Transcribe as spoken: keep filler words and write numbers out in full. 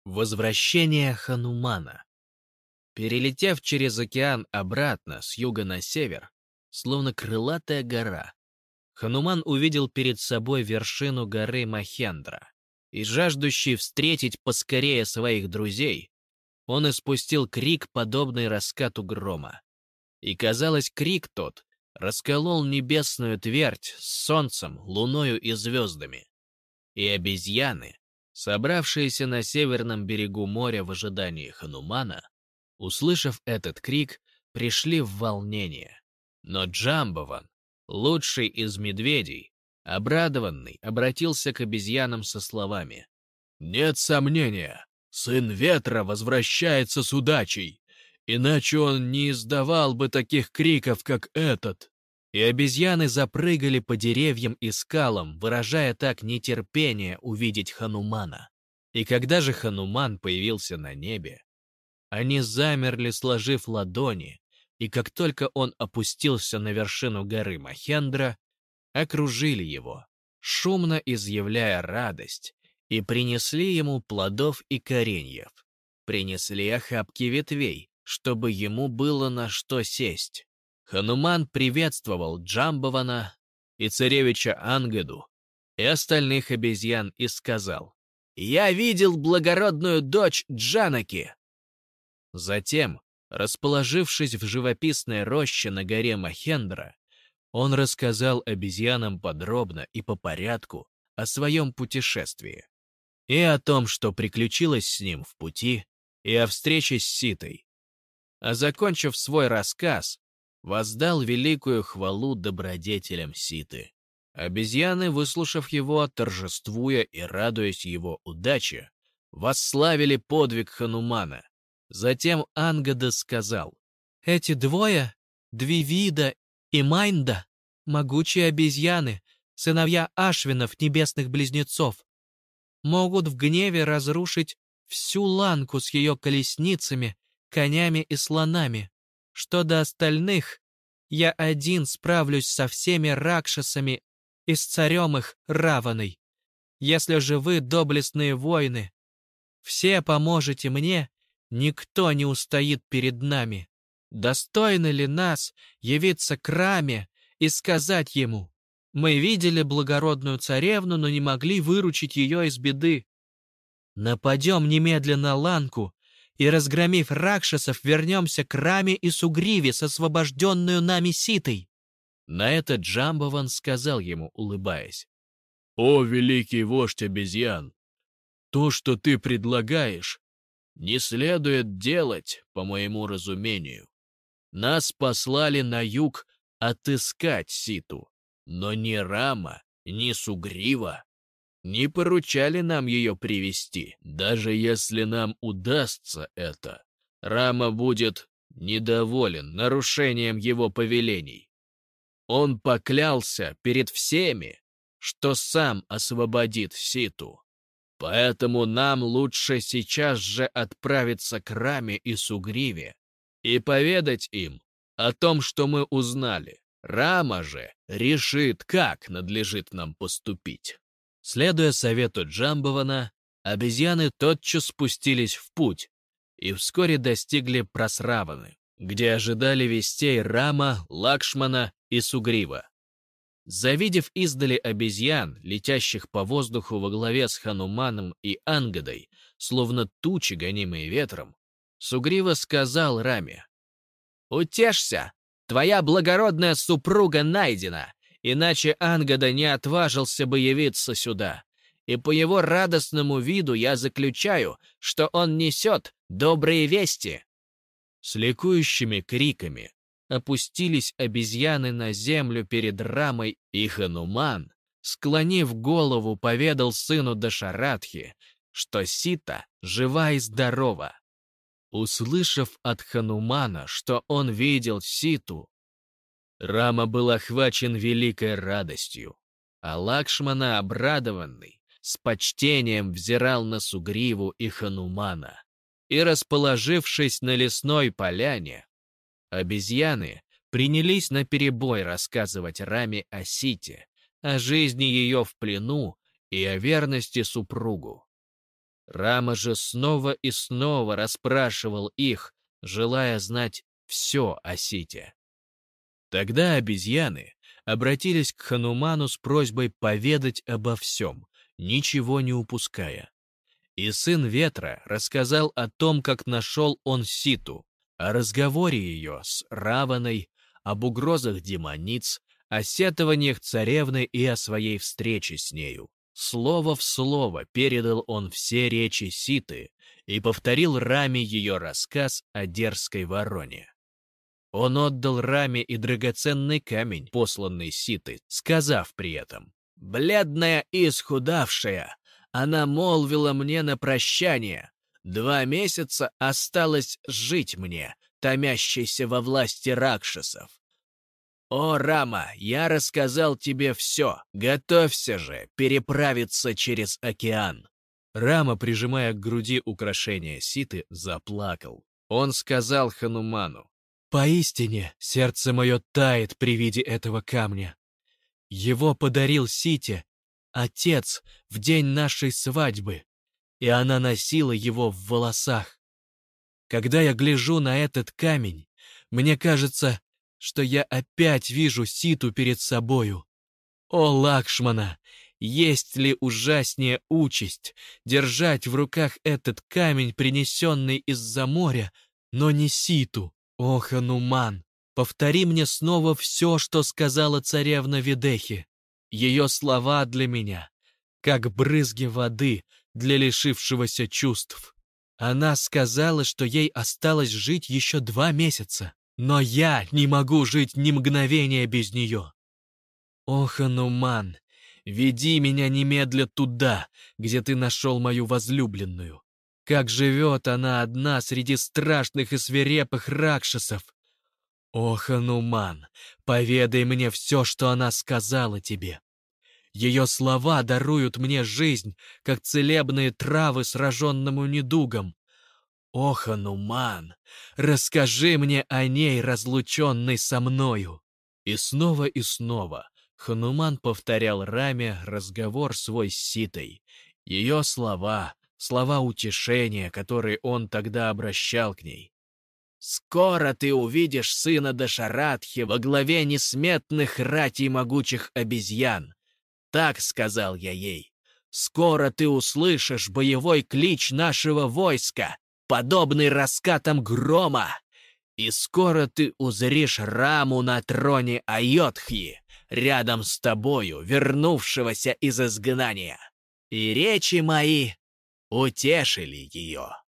Возвращение Ханумана. Перелетев через океан обратно с юга на север, словно крылатая гора, Хануман увидел перед собой вершину горы Махендра, и, жаждущий встретить поскорее своих друзей, он испустил крик, подобный раскату грома. И, казалось, крик тот расколол небесную твердь с солнцем, луною и звездами. И обезьяны, собравшиеся на северном берегу моря в ожидании Ханумана, услышав этот крик, пришли в волнение. Но Джамбован, лучший из медведей, обрадованный, обратился к обезьянам со словами: «Нет сомнения, сын ветра возвращается с удачей, иначе он не издавал бы таких криков, как этот». И обезьяны запрыгали по деревьям и скалам, выражая так нетерпение увидеть Ханумана. И когда же Хануман появился на небе, они замерли, сложив ладони, и как только он опустился на вершину горы Махендра, окружили его, шумно изъявляя радость, и принесли ему плодов и кореньев, принесли охапки ветвей, чтобы ему было на что сесть. Хануман приветствовал Джамбована и царевича Ангаду и остальных обезьян и сказал: «Я видел благородную дочь Джанаки». Затем, расположившись в живописной роще на горе Махендра, он рассказал обезьянам подробно и по порядку о своем путешествии, и о том, что приключилось с ним в пути, и о встрече с Ситой. А закончив свой рассказ, воздал великую хвалу добродетелям Ситы. Обезьяны, выслушав его, торжествуя и радуясь его удаче, восславили подвиг Ханумана. Затем Ангада сказал: «Эти двое, Двивида и Майнда, могучие обезьяны, сыновья Ашвинов, небесных близнецов, могут в гневе разрушить всю ланку с ее колесницами, конями и слонами. Что до остальных, я один справлюсь со всеми ракшасами и с царем их Раваной. Если же вы, доблестные воины, все поможете мне, никто не устоит перед нами. Достойно ли нас явиться к Раме и сказать ему: мы видели благородную царевну, но не могли выручить ее из беды? Нападем немедленно на ланку, и, разгромив ракшасов, вернемся к Раме и Сугриве с освобожденную нами Ситой». На это Джамбован сказал ему, улыбаясь: «О, великий вождь обезьян, то, что ты предлагаешь, не следует делать, по моему разумению. Нас послали на юг отыскать Ситу, но ни Рама, ни Сугрива не поручали нам ее привести. Даже если нам удастся это, Рама будет недоволен нарушением его повелений. Он поклялся перед всеми, что сам освободит Ситу. Поэтому нам лучше сейчас же отправиться к Раме и Сугриве и поведать им о том, что мы узнали. Рама же решит, как надлежит нам поступить». Следуя совету Джамбована, обезьяны тотчас спустились в путь и вскоре достигли Прасраваны, где ожидали вестей Рама, Лакшмана и Сугрива. Завидев издали обезьян, летящих по воздуху во главе с Хануманом и Ангадой, словно тучи, гонимые ветром, Сугрива сказал Раме: «Утешься, твоя благородная супруга найдена, иначе Ангада не отважился бы явиться сюда, и по его радостному виду я заключаю, что он несет добрые вести». С ликующими криками опустились обезьяны на землю перед Рамой, и Хануман, склонив голову, поведал сыну Дашаратхи, что Сита жива и здорова. Услышав от Ханумана, что он видел Ситу, Рама был охвачен великой радостью, а Лакшмана, обрадованный, с почтением взирал на Сугриву и Ханумана. И, расположившись на лесной поляне, обезьяны принялись наперебой рассказывать Раме о Сите, о жизни ее в плену и о верности супругу. Рама же снова и снова расспрашивал их, желая знать все о Сите. Тогда обезьяны обратились к Хануману с просьбой поведать обо всем, ничего не упуская. И сын ветра рассказал о том, как нашел он Ситу, о разговоре ее с Раваной, об угрозах демониц, о сетованиях царевны и о своей встрече с нею. Слово в слово передал он все речи Ситы и повторил Раме ее рассказ о дерзкой вороне. Он отдал Раме и драгоценный камень, посланный Ситой, сказав при этом: «Бледная и исхудавшая, она молвила мне на прощание: два месяца осталось жить мне, томящейся во власти ракшасов. О, Рама, я рассказал тебе все, готовься же переправиться через океан». Рама, прижимая к груди украшения Ситы, заплакал. Он сказал Хануману: «Поистине, сердце мое тает при виде этого камня. Его подарил Сите отец в день нашей свадьбы, и она носила его в волосах. Когда я гляжу на этот камень, мне кажется, что я опять вижу Ситу перед собою. О, Лакшмана, есть ли ужаснее участь держать в руках этот камень, принесенный из-за моря, но не Ситу? О, Хануман, повтори мне снова все, что сказала царевна Видехи. Ее слова для меня, как брызги воды для лишившегося чувств. Она сказала, что ей осталось жить еще два месяца, но я не могу жить ни мгновения без нее. О, Хануман, веди меня немедля туда, где ты нашел мою возлюбленную. Как живет она одна среди страшных и свирепых ракшасов. О, Хануман, поведай мне все, что она сказала тебе. Ее слова даруют мне жизнь, как целебные травы сраженному недугом. О, Хануман, расскажи мне о ней, разлученной со мною». И снова и снова Хануман повторял Раме разговор свой с Ситой, ее слова, слова утешения, которые он тогда обращал к ней. «Скоро ты увидишь сына Дашаратхи во главе несметных ратей могучих обезьян. Так сказал я ей. Скоро ты услышишь боевой клич нашего войска, подобный раскатам грома. И скоро ты узришь Раму на троне Айодхи, рядом с тобою, вернувшегося из изгнания. И речи мои утешили ее».